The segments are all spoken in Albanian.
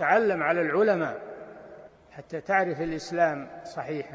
تعلم على العلماء حتى تعرف الإسلام صحيحا.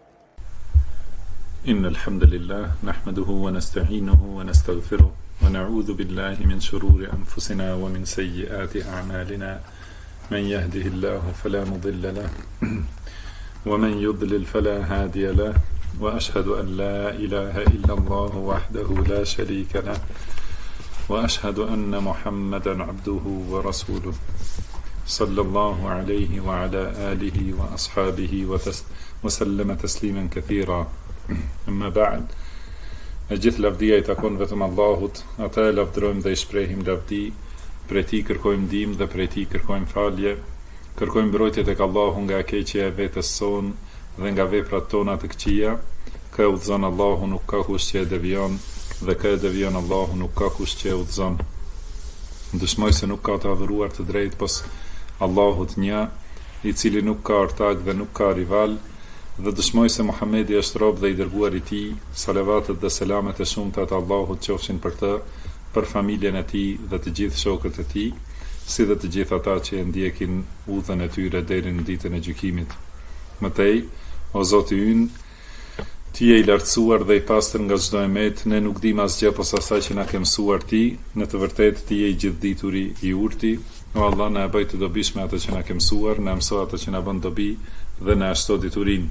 إن الحمد لله نحمده ونستعينه ونستغفره ونعوذ بالله من شرور أنفسنا ومن سيئات أعمالنا من يهده الله فلا مضل له ومن يضلل فلا هادي له وأشهد أن لا إله إلا الله وحده لا شريك له وأشهد أن محمدا عبده ورسوله صلى الله عليه وعلى آله وأصحابه وسلم تسليما كثيرا. أما بعد, gjithë lavdia I takon vetëm Allahut, ata e lavdërojmë dhe I shprehim lavdi, prej Tij kërkojmë ndihmë dhe prej Tij kërkojmë falje, kërkojmë mbrojtje tek Allahu nga keqja e vetes son dhe nga veprat tona të këqija. Kë udhëzon Allahu nuk ka kush që e devijon, dhe kë e devijon Allahu nuk ka kush që e udhëzon. Dëshmoj se nuk ka të adhuruar të drejtë pos Allahut një, I cili nuk ka ortak dhe nuk ka rival, dhe dëshmoj se Muhamedi është rob dhe I dërguar I Tij. Salavatet dhe selamet e shumta të Allahut qofshin për të, për familjen e Tij dhe të gjithë shokët e Tij, si dhe të gjithë ata që e ndjekin udhën e tyre deri në ditën e gjykimit. Mëtej, o Zoti ynë, Ti je I lartësuar dhe I pastër nga çdo emet, ne nuk dim asgjë posa asaj që na ke mësuar Ti, në të vërtetë Ti je I gjithdituri I urti. O Allah, na e bëj të dobishme ato që na ke mësuar, na mëso ato që na bën dobi dhe na shto diturin.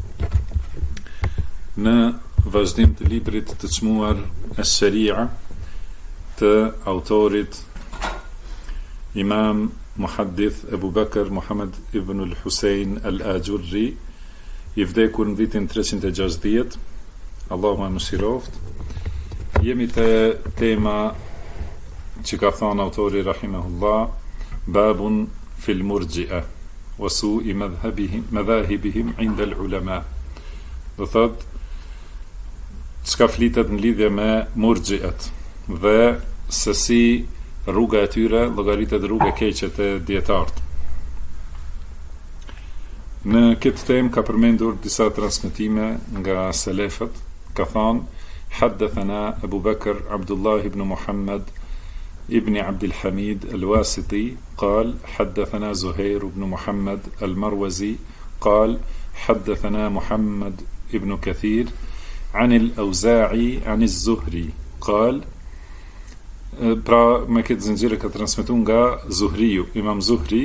Në vazhdim të librit të çmuar Ash-Sharia të autorit Imam Muhaddith Ebu Bekr Muhammad ibn al-Husein al-Ajurri, I vdekur në vitin 360, Allahu e mëshiroft. Jemi të tema që ka thënë autori rahimahullah, babun fil murji'a wa su'i madhahibihim 'inda al-ulama. Do thot çka flitet në lidhje me murji'at dhe se si rruga e tyre llogaritet rrugë e keqe të dietarët. Në këtë temë ka përmendur disa transmetime nga selefët, ka thënë haddathana Abu Bakr Abdullah ibn Muhammad ابن عبد الحميد الواسطي قال حدثنا زهير بن محمد المروزي قال حدثنا محمد ابن كثير عن الأوزاعي عن الزهري قال pra me këtë zinxhir ka transmetuar nga Zuhriu, Imam Zuhri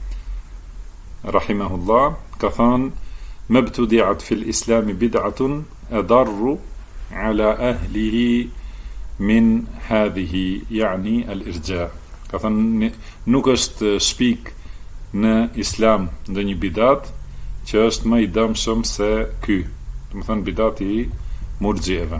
rahimahullah, ka thënë mabtudi'at fil islam bid'atun adarru ala ahlihi min hadhihi, yani al-irja. Ka thënë nuk është shpik në islam ndë një bidat që është më I dëmshëm se ky, do të thënë bidati I murxhieve.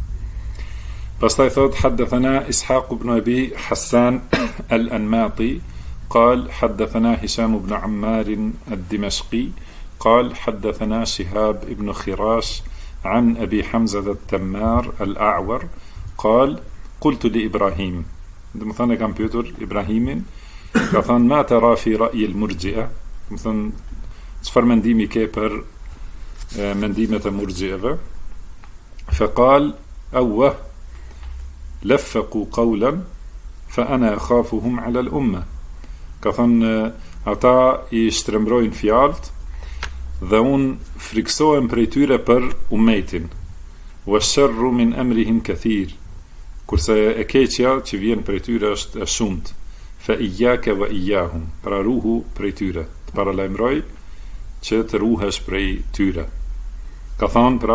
Pastaj thot haddathana Ishaq ibn Abi Hassan al-Anmati قال حدثنا هشام بن عمار الدمشقي قال حدثنا شهاب ابن خراش عن أبي حمزة التمار الأعور قال قلت لإبراهيم, do të thënë kam pyetur Ibrahimin, ka thënë ma tara fi ra'yi al-murji'a, do të thënë çfarë mendimi ke për mendimet e murji'eve. فقال أوه لفقوا قولا فأنا أخافهم على الأمة. Ka thënë ata I shtrembrojnë fjalët dhe unë friksohem prej tyre për umetin. Wa sharru min amrihim kathir, kurse e keqja që vjen prej tyre është e shumt. Fa iyyaka wa iyyahum, pra ruhu prej tyre, të paralajmëroj që të ruhesh prej tyre. Ka thënë pra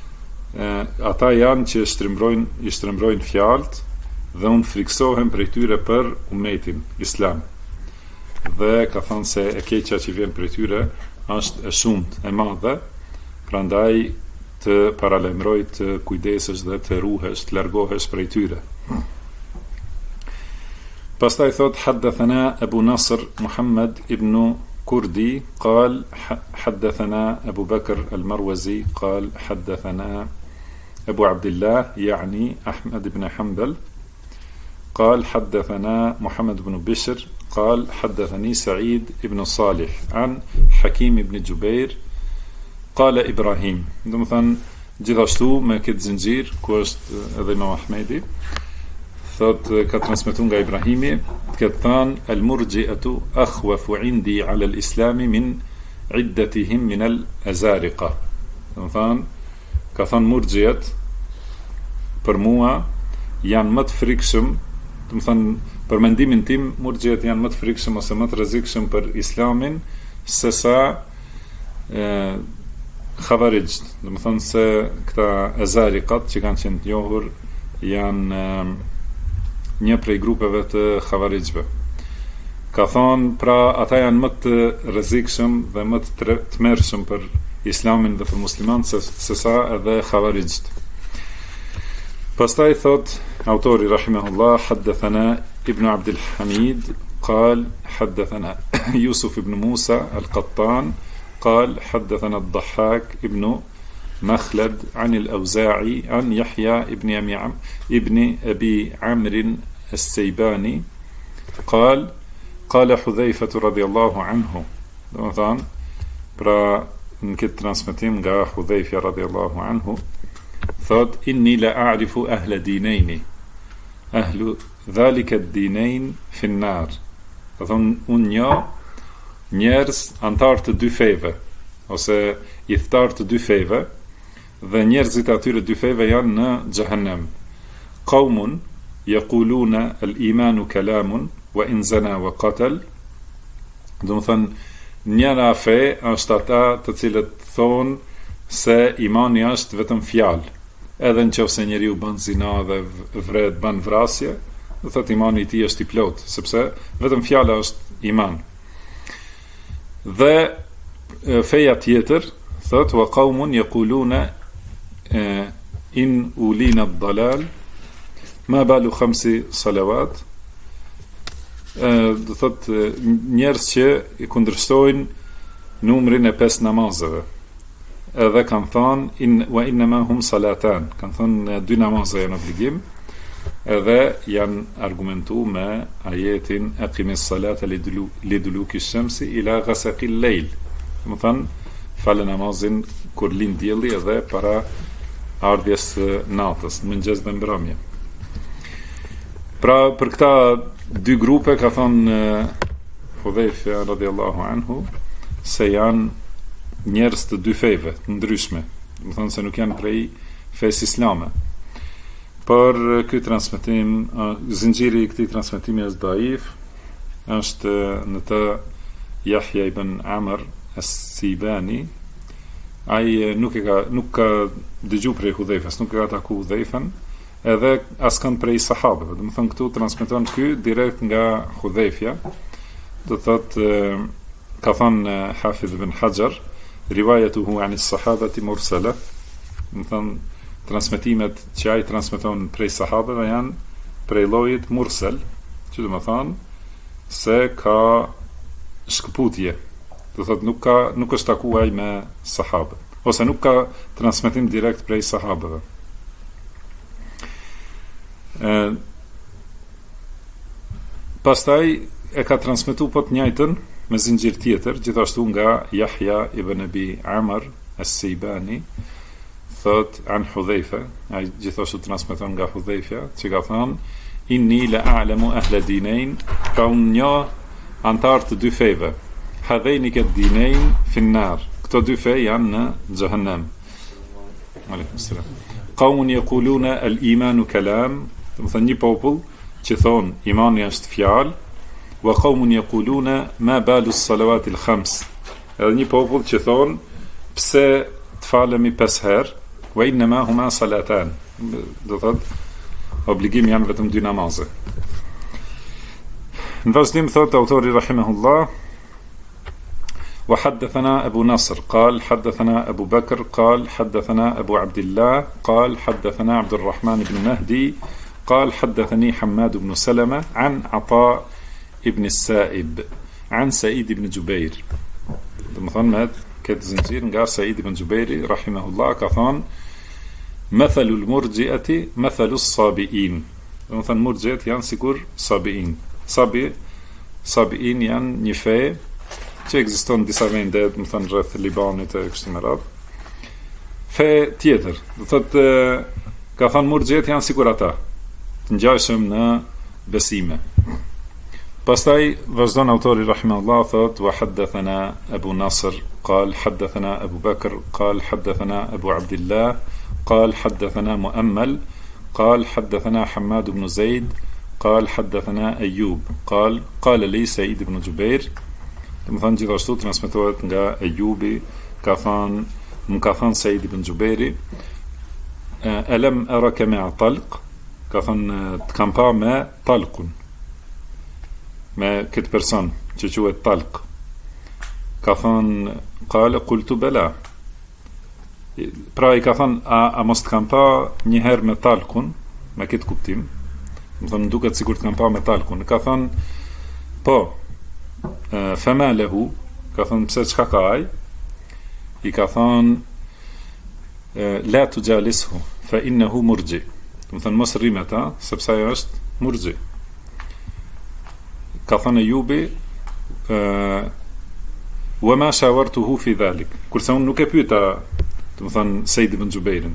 ata janë që I shtrembrojnë fjalët dhe unë friksohem prej tyre për umetin islam. Dhe ka thënë se e keqja që vjen prej tyre është e shumt, e madhe, prandaj të paralajmëroj të kujdesesh dhe të ruhesh, të largohesh prej tyre. Pastaj thot haddathana Abu Nasr Muhammad ibn Kurdi قال حدثنا أبو بكر المروزي قال حدثنا أبو عبد الله يعني أحمد بن حنبل قال حدثنا محمد بن بشر قال حدثني سعيد بن صالح عن حكيم بن جبير قال إبراهيم. Do të thënë gjithashtu me këtë zinxhir ku është edhe Imam Ahmedi, thot ka transmetuar nga Ibrahimi, ka thënë el murji'atu akhwafu indi ala al islami min iddatihim min al azariqa. Do thënë ka thënë murjiat për mua janë më të frikshëm, do thënë për mendimin tim murjiat janë më të frikshëm ose më të rrezikshëm për islamin se sa Khawarijt, do të thonë se këta azariqat që kanë qenë të njohur janë një prej grupeve të Khawarijve. Ka thonë pra ata janë më të rrezikshëm dhe më të tmerrshëm për islamin dhe për muslimanët se sa edhe Khawarijt. Pastaj thot autori rahimahullah haddathana ibn Abdul Hamid قال حدثنا يوسف بن موسى القطان قال حدثنا الضحاك ابن مخلد عن الأوزاعي عن يحيى ابن أبي عمرو السيباني قال قال حذيفة رضي الله عنه. مثلا pra në këtë transmetim nga Hudhejfja radhiyallahu anhu thot inni la a'rifu ahla dinejni ahlu dhalika ad-dinain fi an-nar. Do thon unë një njerëz antar të dy feve ose i thtar të dy feve dhe njerëzit atyre dy feve janë në xhehenem. Qaumun yaquluna al-imanu kalamun wa in zana wa qatal. Do thon njëra fe është ata të cilët thonë se imani është vetëm fjalë. Edhe nëse njeriu bën zina dhe vret, bën vrasje, do thotë imani i tij është i plot, sepse vetëm fjala është iman. Dhe feja tjetër thotë wa qaumun yaquluna in ulina ad-dalal ma balu 5 salawat. Do thot njerëz që i kundërshtojnë numrin e 5 namazeve. Edhe kanë thënë wa inma hum salatan, kanë thënë 2 namazë janë obligim. Edhe janë argumentuar me ajetin aqimis salata liduluki shamsi ila ghasaqil layl. Do thënë falë namazin kur lind dielli edhe para ardhjes së natës, në mëngjes dhe mbrëmje. Pra për këta dy grupe ka thonë Hudhejfja radhiyallahu anhu se janë njerëz të dy feve të ndryshme, do thonë se nuk janë prej fesë islame. Por ky transmetim, zinxhiri i këtij transmetimi është daif, është në të Yahya ibn Amr as-Sibani. Ai nuk ka dëgjuar prej Hudhejfës, nuk ka takuar Hudhejfën, edhe askan prej sahabëve. Do të thonë këtu transmeton ky direkt nga Hudhejfja. Do thotë ka thënë Hafidh ibn Hajar, riwayatuhu an as-sahabati mursala. Do thonë transmetimet që ai transmeton prej sahabëve janë prej llojit mursal, që do të thonë se ka shkëputje. Do thotë nuk është takuar me sahabët, ose nuk ka transmetim direkt prej sahabëve. Pastaj e ka transmetuar po të njëjtën me zinxhir tjetër, gjithashtu nga Yahya ibn Abi Amr as-Sibani, thot an Hudhejfa, ai gjithashtu transmeton nga Hudhejfja, që ka thënë inni la a'lamu ahla dinain, ka unë një antar të dy feve. Hadhaini kat dinain fi an-nar. Këto dy fe janë në xhehenem. Aleikum salam. Qaumun yaquluna al-imanu kalam. Do të thënë një popull që thon imani është fjalë, wa qaumun yaquluna ma balu as-salawati al-khams. Edhe një popull që thon pse të falemi 5 herë, wa inma huma salatan. Do thotë obligim janë vetëm 2 namaze. Në vazhdim thot autori rahimahullah وحدثنا أبو نصر قال حدثنا أبو بكر قال حدثنا أبو عبد الله قال حدثنا عبد الرحمن بن مهدي قال حدثني حماد بن سلمة عن عطاء ابن السائب عن سعيد بن جبير. مثلا كت زنجير قال سعيد بن جبير رحمه الله كثان مثل المرجئة مثل الصابئين. مثلا مرجئة يعني سيكور صابئين. صابئين يعني نفاي që ekziston disa vende, do të thënë rreth Libanit e kështu me radhë. Fe tjetër, do thotë ka thënë murxhet janë sikur ata, të ngjashëm në besime. Pastaj vazhdon autori rahimahullah thot wa haddathana Abu Nasr قال حدثنا أبو بكر قال حدثنا أبو عبد الله قال حدثنا مؤمل قال حدثنا حماد بن زيد قال حدثنا أيوب قال قال لي سعيد بن جبير. Më thënë gjithashtu transmetohet nga Ejubi, ka thënë Said ibn Gjuberi, alam araka ma'a talq, ka thënë të kam pa me talqun, me këtë person që quhet talq. Ka thënë qala qultu bala, pra i ka thënë a mos të kam pa një herë me talqun, me këtë kuptim, më thënë duket sikur të kam pa me talqun. Ka thënë po, fema lehu, ka thënë pse çka ka ai, i ka thënë la tujalishu fa innahu murji, do të thënë mos rri me ta sepse ai është murji. Ka thënë Ejubi wa ma shawartuhu fi dhalik, kurse unë nuk e pyeta, do të thënë Said ibn Jubairin,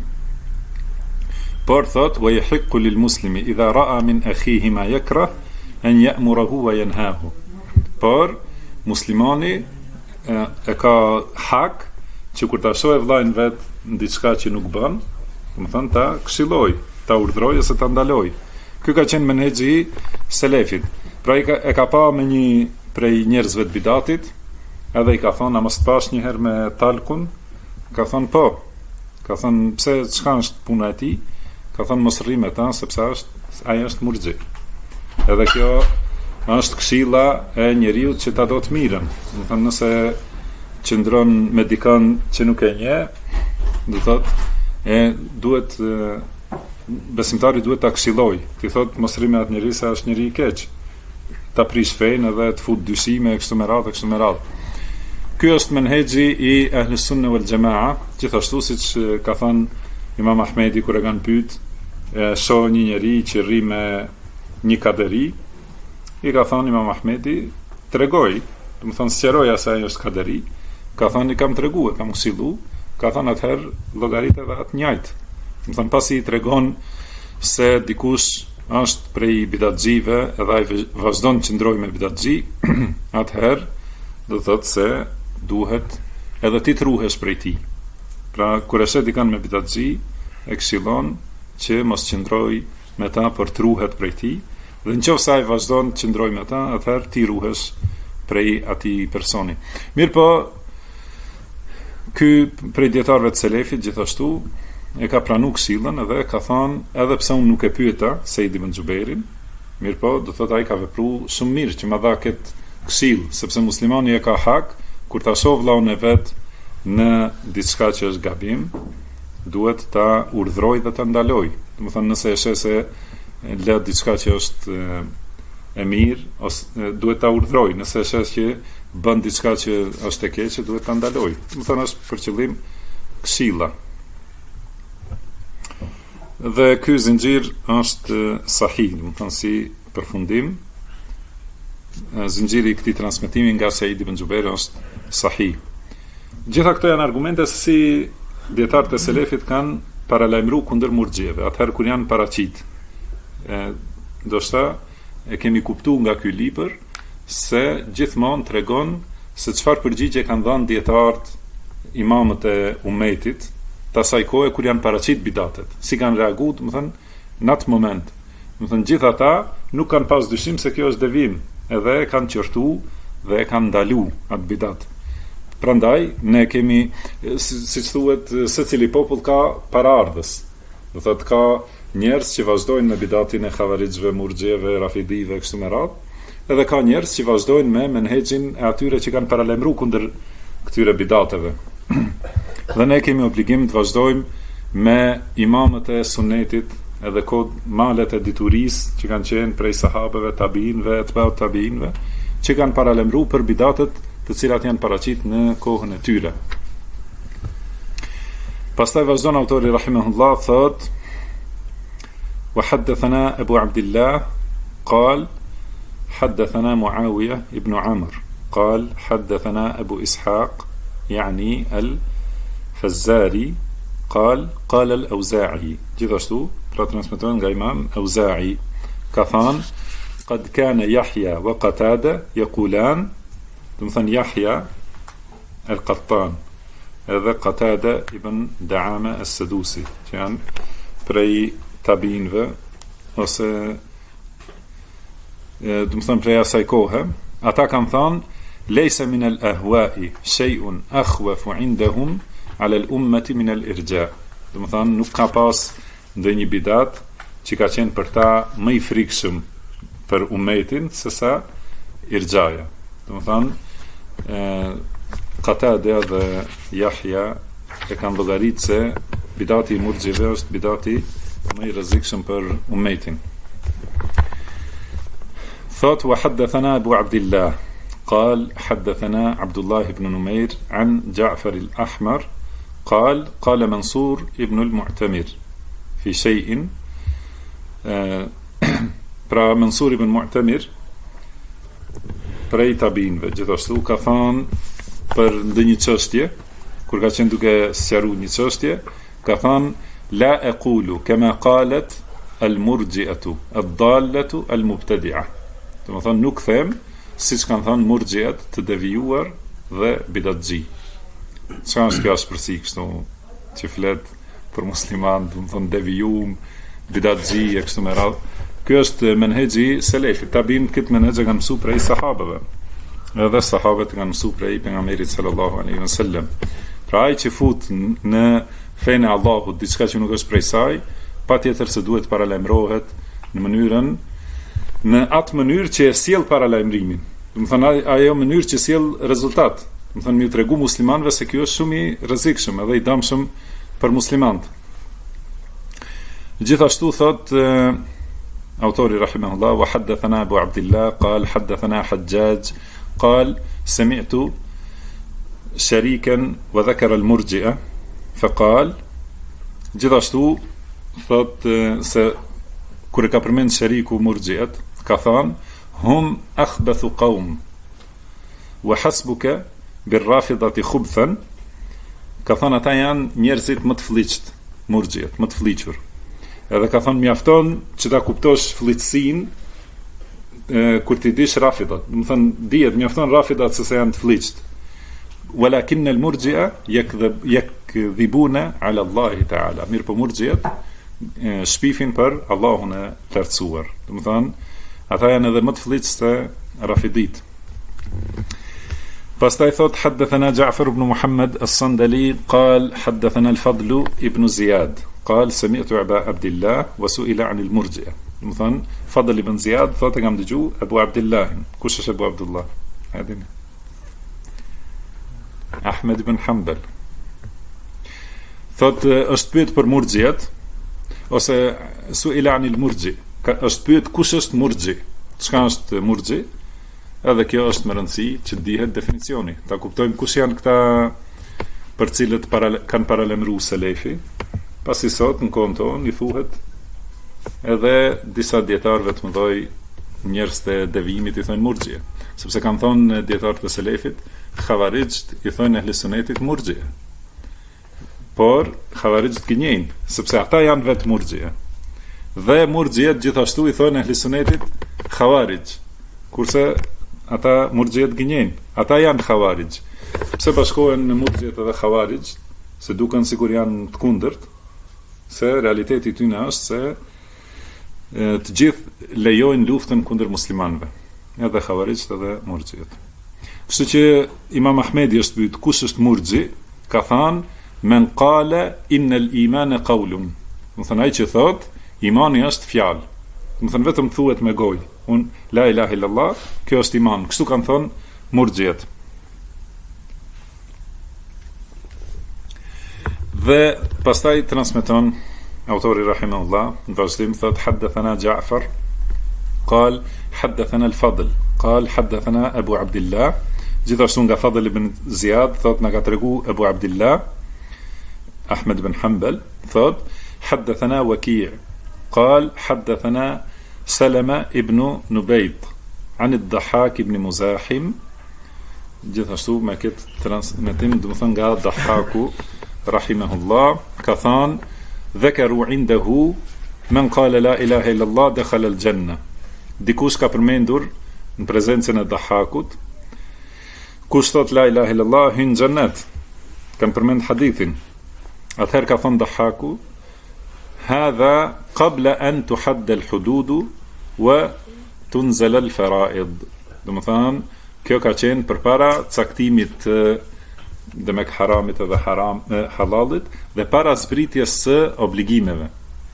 por thot wa yahiqqu lil muslimi idha ra'a min akhihi ma yakrah an ya'murahu wa yanhahu. Por muslimani e ka hak që kur ta shohë vllajën vet në diçka që nuk bën, do të thënë ta këshilloj, ta urdhroj ose ta ndaloj. Ky ka qenë menexhi selefit. Pra e ka pa me një prej njerëzve të bidatit, edhe i ka thonë a mos të pash një herë me talkun, ka thonë po. Ka thonë pse çka është puna e tij? Ka thonë mos rri me ta sepse ai është murxhi. Edhe kjo është këshilla e njeriu që ta do të mirën. Do thënë nëse qëndron me dikën që nuk e njeh, do thotë duhet besimtari duhet ta këshilloj. Ti thot mos rri me atë njerëz se është njeri i keq. Ta prish fen edhe të fut dyshime kështu me radhë. Ky është menhexhi i Ahlus Sunne wal Jamaa, gjithashtu siç ka thënë Imam Ahmedi kur e kanë pyet, shoh një njeri që rri me një kaderi, i ka thënë Imam Ahmedi, tregoj, do të thonë sqaroja se ai është kaderi, ka thënë i kam treguar, kam këshillu, ka thënë atëherë llogarit edhe atë njëjtë. Do të thonë pasi i tregon se dikush është prej bidatxive edhe ai vazhdon të qëndrojë me bidatxhi, atëherë do thotë se duhet edhe ti të ruhesh prej tij. Pra kur e sheh dikën me bidatxhi, e këshillon që mos qëndroj me ta për të ruhet prej tij. Dhe nëse ai vazhdon të qëndrojë me ta, atëherë ti ruhesh prej atij personi. Mirë po, ky prej dietarëve të selefit gjithashtu e ka pranuar këshillën edhe ka thënë edhe pse unë nuk e pyeta Said ibn Jubairin, mirë po, do thotë ai ka vepruar shumë mirë që ma dha këtë këshill, sepse muslimani e ka hak kur ta shoh vllaun e vet në diçka që është gabim, duhet ta urdhroj dhe ta ndaloj. Do të thonë nëse e sheh se lë diçka që është e mirë, ose duhet ta urdhroj, nëse e sheh që bën diçka që është e keqe, duhet ta ndaloj. Do të thonë është për qëllim këshilla. Dhe ky zinxhir është sahih, do të thonë si përfundim, zinxhiri i këtij transmetimi nga Said ibn Jubair është sahih. Gjitha këto janë argumente se si dietarët e selefit kanë paralajmëruar kundër murxhieve, atëherë kur janë paraqit. Ndoshta e kemi kuptuar nga ky libër se gjithmonë tregon se çfarë përgjigje kanë dhënë dietarët, imamët e umetit, të asaj kohe kur janë paraqit bidatet. Si kanë reaguar, do të thënë në atë moment. Do të thënë gjithë ata nuk kanë pas dyshim se kjo është devim, edhe e kanë qortuar dhe e kanë ndaluar atë bidat. Prandaj ne kemi, siç thuhet, secili popull ka paraardhës. Do thotë ka njerëz që vazhdojnë në bidatin e xhavarixhëve, murxhieve, rafidive kështu me radhë, edhe ka njerëz që vazhdojnë me menhexhin e atyre që kanë paralajmëruar kundër këtyre bidateve. Dhe ne kemi obligim të vazhdojmë me imamët e sunetit, edhe kod malet e diturisë që kanë qenë prej sahabeve, tabiinëve, etbaut tabiinëve, që kanë paralajmëruar për bidatet të cilat janë paraqit në kohën e tyre. Pastaj vazhdon autori rahimahullah thot: "Wa haddathana Abu Abdullah qal haddathana Muawiya ibn Amr qal haddathana Abu Ishaq يعني الفزاري قال قال الأوزاعي." Gjithashtu pra transmeton nga Imam Auza'i, ka thënë qad kana Yahya wa Qatada yaqulan, do të thënë Yahya al-Qattan edhe Qatada ibn Daama as-Sadusi, që janë prej tabinëve ose do të thënë prej asaj kohe, ata kanë thënë leysa min al-ahwa'i shay'un akhwafu 'indahum 'ala al-ummati min al-irja'. Do të thënë nuk ka pas ndonjë bidat që ka qenë për ta më i frikshëm për umetin se sa irxaja. Do të thënë Qatada dhe Yahya e kanë llogaritë se bidati i murxhive është bidati më i rrezikshëm për umetin. Thot wa haddathana Abu Abdillah قال حدثنا عبد الله بن نمير عن جعفر الأحمر قال منصور ابن المعتمر في شيء pra Mansur ibn Mu'tamir prej tabinëve gjithashtu ka thënë për ndonjë çështje, kur ka qenë duke sqaruar një çështje, ka thënë la aqulu kama qalat al-murji'atu ad-dallatu al-mubtadi'a. Do të thënë nuk them siç kanë thënë murjiat të devijuar dhe bidatxhi. Çfarë është kjo shprehje kështu që flet për musliman, do të thënë devijum, bidatxhi e kështu me radhë. Ky është menhexhi selefit. Tabin këtë menhexh e kanë mësuar prej sahabëve. Edhe sahabët kanë mësuar prej pejgamberit sallallahu alaihi wasallam. Pra ai që fut në fenë e Allahut diçka që nuk është prej saj, patjetër se duhet paralajmërohet në atë mënyrë që e sjell paralajmërimin. Do të thënë ajo mënyrë që sjell rezultat. Do të thënë më tregu muslimanëve se ky është shumë i rrezikshëm edhe i dëmshëm për muslimanët. Gjithashtu thot autori rahimahullah wa haddathana Abu Abdillah qal haddathana Hajjaj qal sami'tu sharikan wa dhakara al-murji'a faqal, gjithashtu thot se kur e ka përmend shariku murjiat ka thënë hum akhbathu qawm wa hasbuka bir-rafidati khubthan, ka thënë ata janë njerëzit më të fliqt, murjiat më të fliqur. Edhe ka thënë mjafton që ta kuptosh fllitësinë kur ti dish rafidat. Do të thënë dihet mjafton rafidat se janë të fliqt. Walakin al-murji'a yakdhibuna 'ala Allah ta'ala. Mirë po murjiat shpifin për Allahun e lartësuar. Do të thënë ata janë edhe më të fliqt se rafidit. Pastaj thot haddathana Ja'far ibn Muhammad as-Sandali qal haddathana al-Fadl ibn Ziyad قال سمعت أبا عبد الله وسئل عن المرجئة. مثلا فضل بن زياد thot e kam dëgju Abu Abdullah. Kush është Abu Abdullah? Hadin Ahmed ibn Hanbal. Thot është pyet për murxhiat ose su'ila anil murxhi. Është pyet kush është murxhi? Çka është murxhi? Edhe kjo është më rëndësi që dihet definicioni. Ta kuptojmë kush janë këta për cilët kanë paralajmëruar selefi. Pasi sot në kohën tonë i thuhet edhe disa dietarëve të mëdhoj, njerëz të devijimit i thonë murxhie, sepse kanë thonë dietarët e selefit, xhavarixht i thonë ehli sunetit murxhie. Por xhavarixht gënjejnë, sepse ata janë vetë murxhie. Dhe murxhiet gjithashtu i thonë ehli sunetit xhavarix, kurse ata murxhiet gënjejnë, ata janë xhavarix. Pse bashkohen në murxhiet edhe xhavarix, se duken sikur janë të kundërt, se realiteti i tyre është se të gjithë lejojnë luftën kundër muslimanëve, edhe xhavarixht edhe murxhiet. Kështu që Imam Ahmedi është pyet kush është murxhi, ka thënë men qala innal imana qawlun. Do thënë ai që thot imani është fjalë. Do thënë vetëm thuhet me gojë. La ilaha illallah, kjo është iman. Kështu kanë thënë murxhiet. Dhe pastaj transmeton autori rahimahullah në vazhdim thot haddathana Ja'far qal haddathana al-Fadl qal haddathana Abu Abdillah, gjithashtu nga Fadl ibn Ziyad thot na ka tregu Abu Abdillah Ahmed ibn Hanbal thot haddathana Waki' qal haddathana Salama ibn Nubayt an ad-Dahhak ibn Muzahim, gjithashtu me këtë transmetim do të thënë nga Dahhaku rahimahullah ka thënë dhakaru indahu men qala la ilaha illallah dakhala al-janna. Dikush ka përmendur në prezencën e Dahakut, kush thot la ilaha illallah hyn xhennet. Kam përmend hadithin. Atëherë ka thënë Dahaku, hadha qabla an tuhadda al-hudud wa tunzala al-fara'id. Do të thonë, kjo ka qenë përpara caktimit dhe me haramit dhe halalit dhe para zbritjes së obligimeve.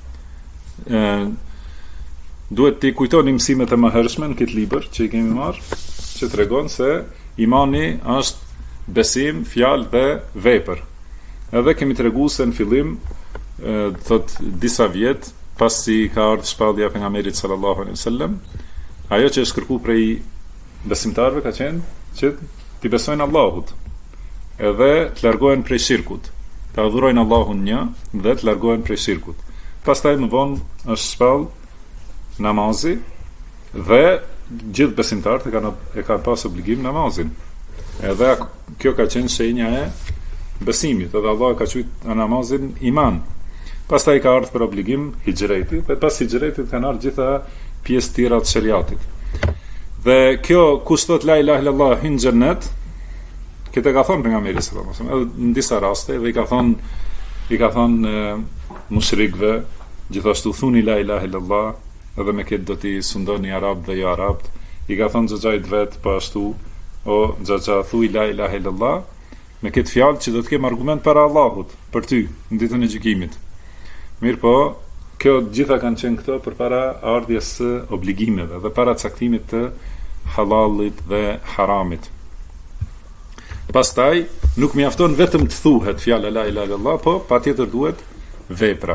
Duhet të kujtoni mësimet e mëhershme në këtë libër që i kemi marrë, që tregon se imani është besim, fjalë dhe vepër. Edhe kemi treguar se në fillim thot disa vjet pasi ka ardhur shpallja e pejgamberit sallallahu alaihi wasallam, ajo që është kërkuar prej besimtarëve ka qenë që t'i besojnë Allahut, edhe të largohen prej shirkut, të adhurojnë Allahun një dhe të largohen prej shirkut. Pastaj më vonë është shpall namazi dhe gjithë besimtarët e kanë pas obligim namazin. Edhe kjo ka qenë shenja e besimit, edhe Allah ka quajtur namazin iman. Pastaj ka ardhur për obligim hijreti, dhe pas hijretit kanë ardhur gjitha pjesë tjera të shariatit. Dhe kjo kush thot la ilaha illallah hyn xhennet, këtë ka thonë pejgamberi sallallahu alajhi wasallam, edhe në disa raste dhe i ka thonë mushrikëve, gjithashtu thuni la ilaha illallah, edhe me këtë do t'i sundoni arab dhe jo arab. I ka thonë xhaxhait vet po ashtu, o xhaxha thuj la ilaha illallah, me këtë fjalë që do të kem argument para Allahut për ty në ditën e gjykimit. Mirë po, kjo gjitha kanë qenë këto përpara ardhjes së obligimeve dhe para caktimit të halalit dhe haramit. Pastaj nuk mjafton vetëm të thuhet fjala la ilaha illallah, po patjetër duhet vepra.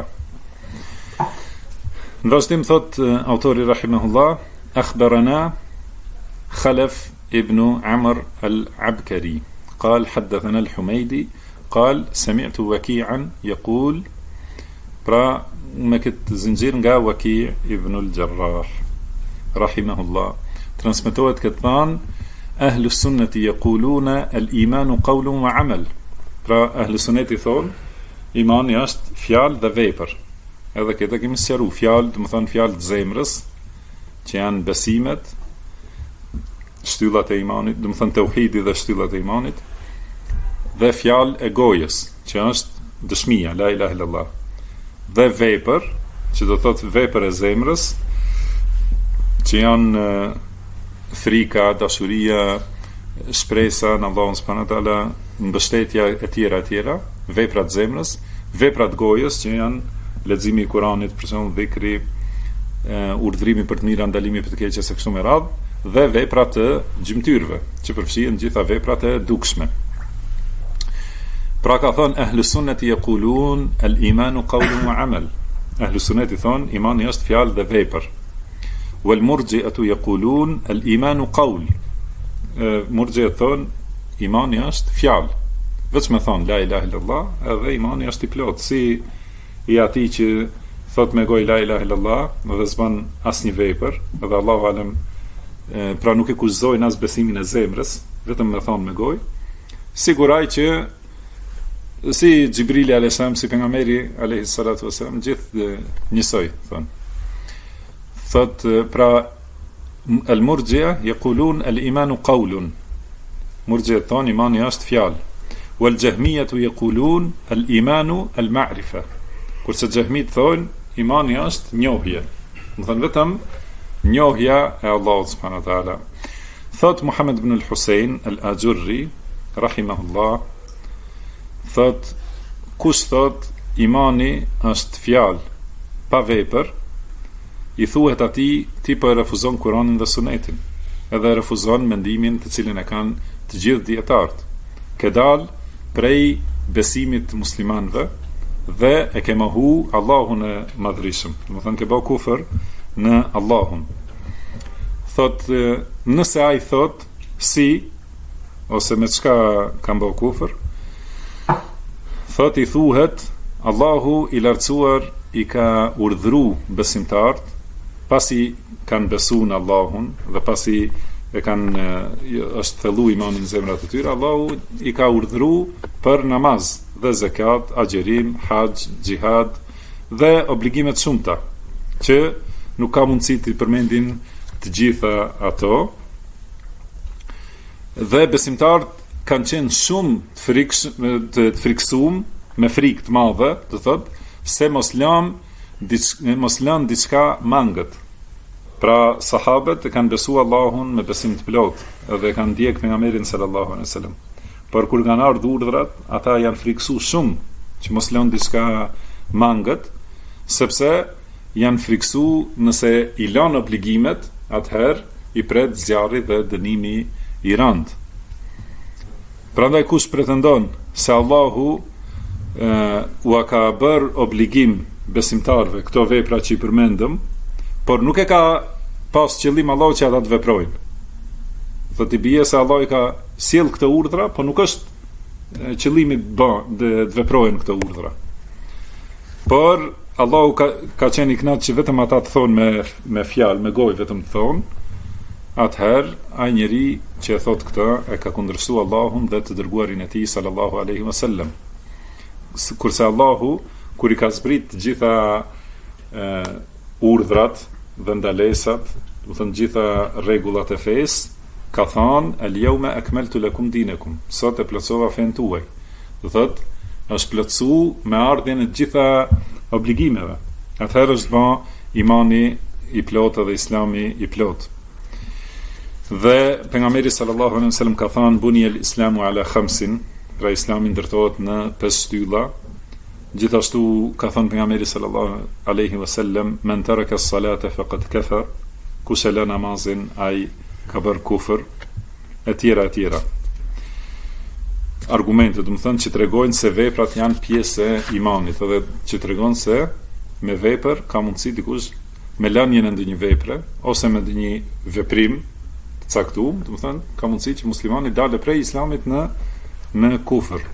Në vazhdim thot autori rahimahullah, akhbarana Khalaf ibn Amr al-Abkari قال حدثنا الحميدي قال سمعت وكيعا يقول pra me këtë zinxhir nga Waki' ibn al-Jarrah rahimahullah transmetohet këtë than ahlu sunnati yaquluna al-iman qawlun wa amal. Pra ahlu sunneti thon imani është fjalë dhe vepër. Edhe këtë kemi sqaruar, fjalë do të thonë fjalë të zemrës që janë besimet, shtyllat e imanit, do të thonë tauhidi dhe shtyllat e imanit, dhe fjalë e gojës që është dëshmia la ilaha illallah. Dhe vepër, që do thot vepër e zemrës, që janë frika, dashuria, shpresa në Allahun subhanahu wa taala, mbështetja e tjera, veprat zemrës, veprat gojës që janë leximi i Kuranit, për shembull dhikri, urdhrimi për të mira, ndalimi për të keqja së kështu me radhë, dhe veprat e gjymtyrëve, që përfshihen gjitha veprat e dukshme. Pra ka thonë ahlu sunneti yaqulun al-imanu qawlun wa amal. Ahlu sunneti thonë imani është fjalë dhe vepër. Wal murji'atu yaqulun al-imanu qawl. Murji'at thonë imani është fjalë. Vetëm thonë la ilaha illallah, edhe imani është i plot, si i atij që thot me gojë la ilaha illallah, dhe s'bën asnjë vepër, edhe Allahu alem pra nuk e kushtojnë as besimin e zemrës, vetëm me thonë me gojë. Siguraj që si Gjibrili alayhis salam, si pejgamberi alayhis salatu wasalam, gjithë njësoj thonë. Thot pra al-murji'a yaqulun al-imanu qawlun. Murji'a thonë imani është fjalë. Wal jahmiyatu yaqulun al-imanu al-ma'rifa. Kurse xehmit thonë imani është njohje. Do thonë vetëm njohja e Allahut subhanahu wa taala. Thot Muhammad ibn al-Husayn al-Ajurri rahimahullah, thot kush thot imani është fjalë pa vepër, i thuhet atij ti po refuzon Kur'anin dhe Sunetin, edhe refuzon mendimin të cilin e kanë të gjithë dietarët. Ke dal prej besimit të muslimanëve dhe e ke mohu Allahun e madhrishëm. Do të thonë ke bë kufër në Allahun. Thot nëse ai thot si ose me çka ka bë kufër, thot i thuhet Allahu i lartësuar i ka urdhëruar besimtarët pasi kanë besuar në Allahun dhe pasi e kanë është thellu imanin në zemrat e tyre, Allahu i ka urdhëruar për namaz dhe zakat, agjerim, hax, xhihad dhe obligimet shumëta. që nuk ka mundësi të përmendin të gjitha ato. Dhe besimtarët kanë qenë shumë të friksuar, me frikë të madhe, do thotë, se mos lën diçka mangët. Pra sahabët e kanë besuar Allahun me besim të plotë dhe kanë ndjek pejgamberin sallallahu alaihi wasallam. Por kur kanë ardhur urdhrat, ata janë friksuar shumë që mos lën diçka mangët, sepse janë friksuar nëse i lën obligimet, atëherë i pret zjarri dhe dënimi i rëndë. Prandaj kush pretendon se Allahu u ka bërë obligim besimtarve këto vepra që i përmendëm, por nuk e ka pas qëllim Allahu që ata të veprojnë. Do t'i bie se Allah i ka sjell këto urdhra, por nuk është qëllimi të veprojnë këto urdhra. Por Allahu ka qenë i kënaqur që vetëm ata të thonë me fjalë, me gojë vetëm të thonë. Atëherë, ai njeri që e thot këtë e ka kundërshtuar Allahun dhe të dërguarin e tij sallallahu alaihi wasallam. Kurse Allahu, kur i ka zbrit të gjitha urdhrat dhe ndalesat, do të thënë gjitha rregullat e fesë, ka thënë el-yawma akmaltu lakum dinakum, sot e plotësova fen tuaj. Do thotë, është plotësu me ardhjen e të gjitha obligimeve. Atëherë është bë imani i plotë dhe islami i plotë. Dhe pejgamberi sallallahu alaihi wasallam ka thënë buni el-islamu ala khamsin, pra islami ndërtohet në 5 shtylla. Gjithashtu ka thënë pejgamberi sallallahu alaihi wasallam men taraka as-salata faqad kafar, kush e lë namazin ai ka bërë kufër, e tjera. Argumente, do të thënë, që tregojnë se veprat janë pjesë e imanit, edhe që tregon se me vepër ka mundësi dikush me lënien e ndonjë vepre ose me ndonjë veprim të caktuar, do të thënë, ka mundësi që muslimani dalë prej islamit në kufër.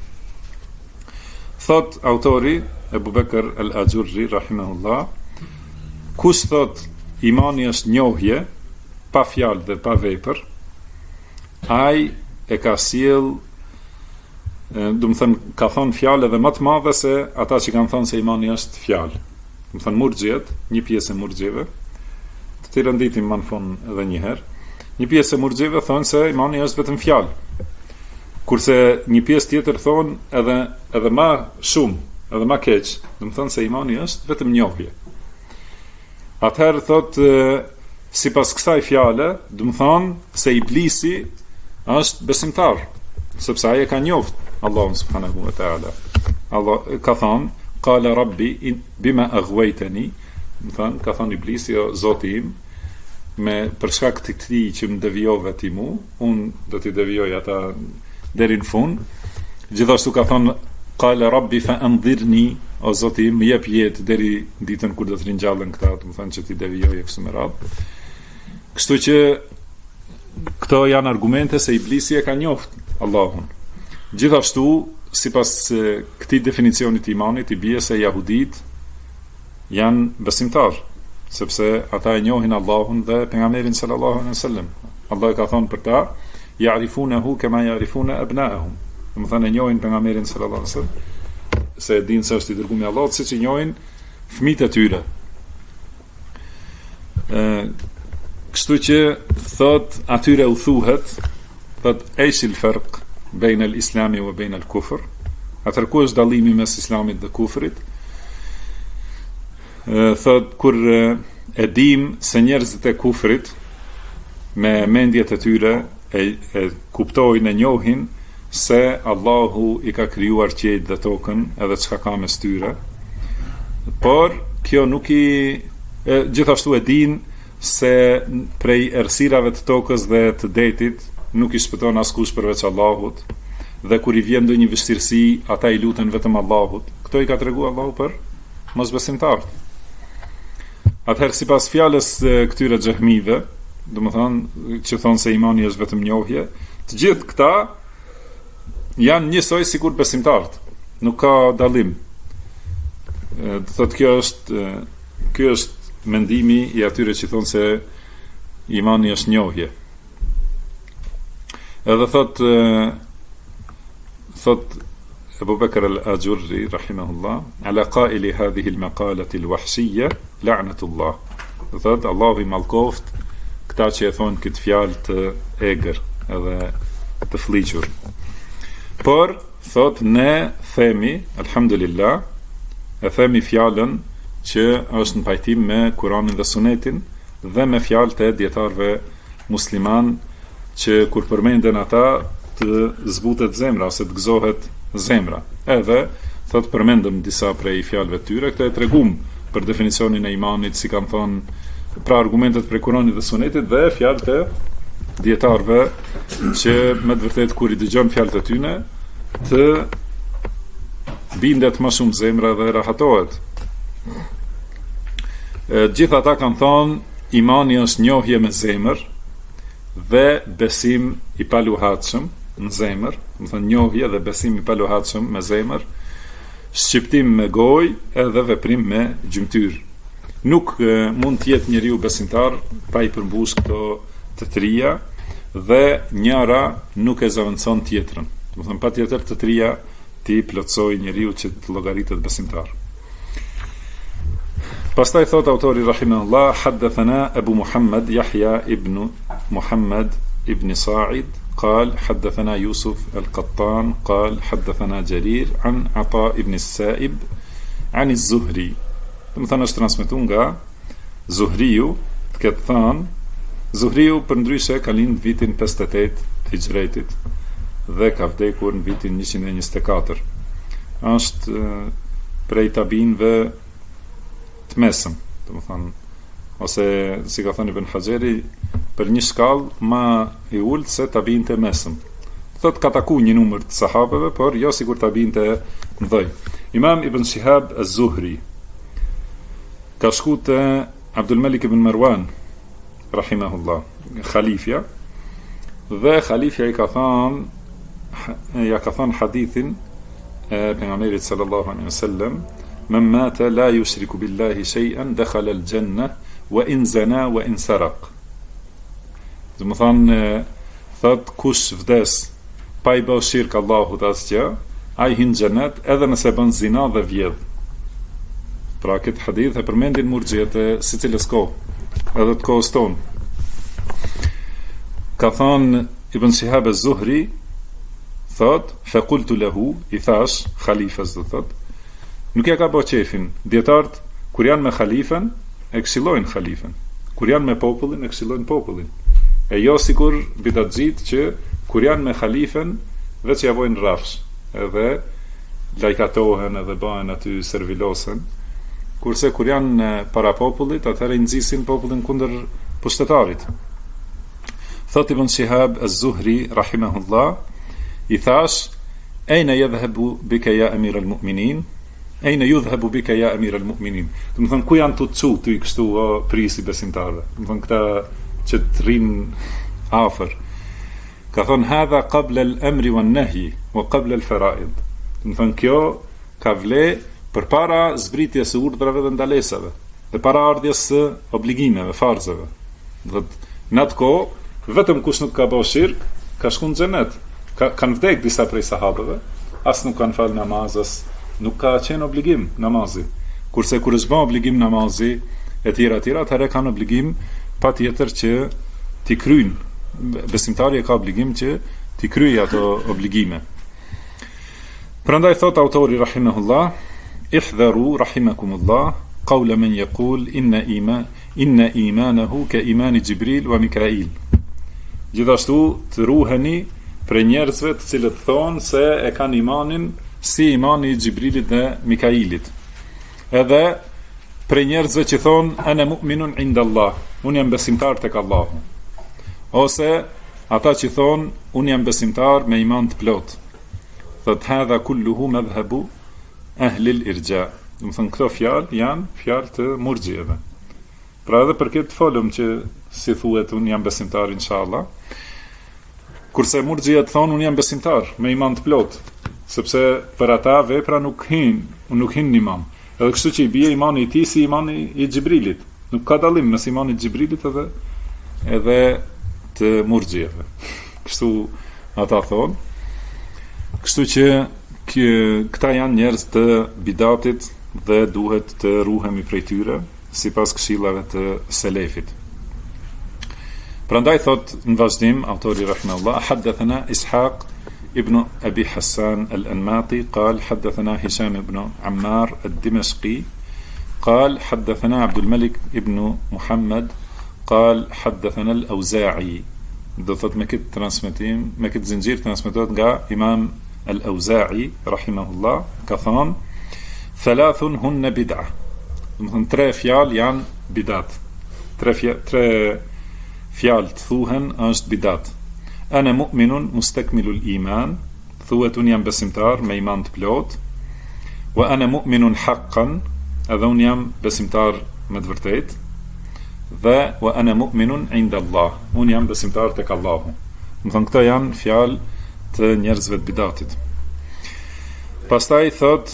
Thot autori Ebu Bekr al-Ajurri rahimahullah, kush thot imani është njohje pa fjalë dhe pa vepër, ai e ka sjell, do të thënë, ka thonë fjalë edhe më të madhe se ata që kanë thonë se imani është fjalë. Do të thënë murxhiet, një pjesë e murxhive, të cilën ditim më në fund edhe një herë, një pjesë e murxhive thonë se imani është vetëm fjalë. Kurse një pjesë tjetër thonë edhe më shumë, edhe më keq, do të thënë se imani është vetëm njohje. Atëherë thotë, sipas kësaj fjale, do të thonë se iblisi është besimtar, sepse ai e ka njoft Allahun subhanahu wa taala. Allah ka thënë, qala rabbi bima aghwaytani, do thënë, ka thënë iblisi, o Zoti im, për shkak të këtij që më devijove ti mu, unë do t'i devijoj ata deri në fund. Gjithashtu ka thënë qala rabbi fa anzirni, o Zoti im, më jep jetë deri ditën kur do të ringjallen këta, do të thënë që ti devijoj kështu me radhë. Kështu që këto janë argumente se iblisi e ka njoft Allahun. Gjithashtu, sipas këtij definicionit të imanit, i bie se jahudit janë besimtar, sepse ata e njohin Allahun dhe pejgamberin sallallahu alaihi wasallam. Allah ka thënë për ta, ya'rifunahu kama ya'rifuna abna'ahum. Do të thënë e njohin pejgamberin sallallahu alaihi wasallam, se e dinë se është i dërguar i Allahut, siç i njohin fëmijët e tyre. Kështu që thot atyre u thuhet, thot eishil farq bejnë l-islami vë bejnë l-kufr. Atër ku është dallimi mes islamit dhe kufrit? Thot kur e dim se njerëzit e kufrit me mendjet e tyre e kuptojnë, e njohin se Allahu i ka krijuar qiejt dhe tokën edhe çka ka mes tyre, por kjo nuk i gjithashtu e din se prej errësirave të tokës dhe të detit nuk i shpëton askush përveç Allahut, dhe kur i vjen ndonjë vështirësi, ata i luten vetëm Allahut. Këto i ka treguar Allahu për mosbesimtarët. Atëherë sipas fjalës këtyre xehmive, domethënë që thonë se imani është vetëm njohje, të gjithë këta janë njësoj sikur besimtarët. Nuk ka dallim. Do thotë kjo është mendimi i atyre që thonë se imani është njohje. Edhe thot أبو بكر الآجري رحمه الله على قائل هذه المقالة الوحشية لعنة الله. Thot Allahu I mallkoft këta që e thonë këtë fjalë të egër edhe të fliqur. Por thot ne themi alhamdulillah, e themi fjalën që është në pajtim me Kur'anin dhe Sunetin dhe me fjalët e dietarëve musliman që kur përmenden ata të zbutet zemra ose të gëzohet zemra. Edhe thot përmendëm disa prej fjalëve të tyre, këto e tregum për definicionin e imanit, si kanë thonë pra argumentet prej Kuranit dhe Sunetit dhe fjalët e dietarëve që me të vërtetë kur I dëgjon fjalët e tyre të bindet më shumë zemra dhe rahatohet. Gjithë ata kanë thonë imani është njohje me zemër dhe besim I paluhatshëm në zemër, do të thënë njohje dhe besim I paluhatshëm me zemër, shqiptim me gojë edhe veprim me gjymtyr. Nuk mund të jetë njeriu besimtar pa I përmbush këto të trija dhe njëra nuk e zëvendëson tjetrën. Do të thënë patjetër të trija ti plotsoj njeriu që të llogaritet besimtar. Pastaj thot autori rahimahullah, haddathana Abu Muhammad Yahya ibn Muhammad ibn Sa'id قال حدثنا يوسف القطان قال حدثنا جرير عن عطاء بن السائب عن الزهري. Do të thënë është transmetuar nga Zuhriu, të ketë thënë Zuhriu përndryshe ka lind vitin 58 të Hijretit dhe ka vdekur në vitin 124. Është prej tabinëve të mesëm, do të thënë, ose si ka thënë Ibn Hajeri, për një shkallë ma I ulët se tabin të mesëm. Thot ka taku një numër të sahabeve, por jo sikur tabin të mëdhej. Imam Ibn Shihab az-Zuhri ka shku të Abdul Malik ibn Marwan rahimahullah, khalifja, dhe khalifja I ka thënë hadithin e pejgamberit sallallahu alaihi wasallam, man mata la yushriku billahi shay'an dakhala al-jannah wa in zana wa in saraq. Do të thonë, thot kush vdes pa I bërë shirk Allahut asgjë, ai hyn xhenet edhe nëse bën zina dhe vjedh. Pra këtë hadith e përmendin murxhiet e sicilës kohë, edhe të kohës tonë. Ka thënë Ibn Shihab az-Zuhri, thot, faqultu lahu, I thash khalifës, do thot, nuk ja ka bë qefin. Dietarët kur janë me khalifen e këshillojnë khalifen, kur janë me popullin e këshillojnë popullin. E jo sikur bidatxhit që kur janë me khalifen veç ja vojnë rrafsh, edhe lajkatohen edhe bëhen aty servilosen, kurse kur janë para popullit atëherë I nxisin popullin kundër pushtetarit. Thot Ibn Shihab az-Zuhri rahimahullah, I thash, ejna yadhhabu bika ya amir al-mu'minin, ejna yudhhabu bika ya amir al-mu'minin. Do të thonë ku janë të çu ty kështu o prisi besimtarëve. Do të thonë këta që të rinë afër. Ka thonë hadha qabla al-amri wan-nahyi wa qabla al-fara'id. Do të thonë kjo ka vle përpara zbritjes së urdhrave dhe ndalesave, dhe para ardhjes së obligimeve, farzeve. Do të në atë kohë vetëm kush nuk ka bërë shirk ka shkuar në xhenet. Kanë vdek disa prej sahabëve, as nuk kanë fal namazës, nuk ka qenë obligim namazi. Kurse kur është bën obligim namazi e tjera, atëherë kanë obligim patjetër që t'i kryjnë. Besimtari ka obligim që t'i kryejë ato obligime. Prandaj thot autori rahimahullah, ihdharu rahimakumullah qawla man yaqul inna imanahu ka imani Jibril wa Mikail. Gjithashtu të ruheni për njerëzve të cilët thonë se e kanë imanin si imani I Gjibrilit dhe Mikailit. Edhe për njerëzve që thonë ana mu'minun inda Allah, unë jam besimtar tek Allahu. Ose ata që thonë unë jam besimtar me iman të plot. Thot hadha kulluhu madhhabu ahli al-irja. Do të thonë këto fjalë janë fjalë të murxhieve. Pra edhe për këtë folëm që si thuhet unë jam besimtar inshallah. Kurse murxhiet thonë unë jam besimtar me iman të plot, sepse për ata vepra nuk hin në iman. Edhe kështu që I bie imani I tij si imani I Xhibrilit. Nuk ka dallim mes imanit të Xhibrilit edhe të murxhieve. Kështu ata thonë. Kështu që Këta janë njerëz të bidatit dhe duhet të ruhemi prej tyre sipas këshillave të selefit. Prandaj thot në vazhdim autori rahimahullah, haddathana Ishaq ibn Abi Hassan al-Anmati قال حدثنا هشام بن عمار الدمشقي قال حدثنا عبد الملك ابن محمد قال حدثنا الأوزاعي. Do thot me këtë transmetim, me këtë zinxhir transmetohet nga Imam al-Auza'i rahimahullah, ka thënë thalathun hunna bid'a. Do të thonë tre fjalë janë bidat. Tre fjalë të thuhen është bidat. Ana mu'minun mustakmilul iman, thuhet un jam besimtar me iman të plot. Wa ana mu'minun haqqan, edhe un jam besimtar me të vërtetë. Dhe wa ana mu'minun inda Allah, un jam besimtar tek Allahu. Do thonë këto janë fjalë të njerëzve të bidatit. Pastaj thot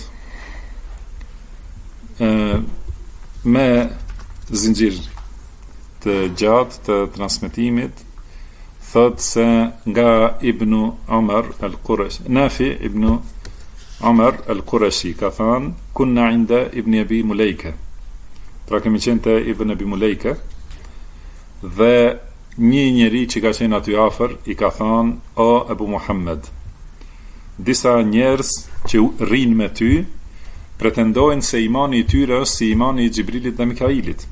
me zinxhir të gjatë të transmetimit, thot se nga Ibn Umar al-Qurashi, Nafi Ibn Umar al-Qurashi ka thënë kunna inda Ibn Abi Mulaika. Pra kemi qenë te Ibn Abi Mulaika dhe një njeri që ka qenë aty afër i ka thënë: "O Abu Muhammed, disa njerëz që rrinë me ty pretendojnë se imani i tyre është si imani i Xhibrilit dhe Mikailit."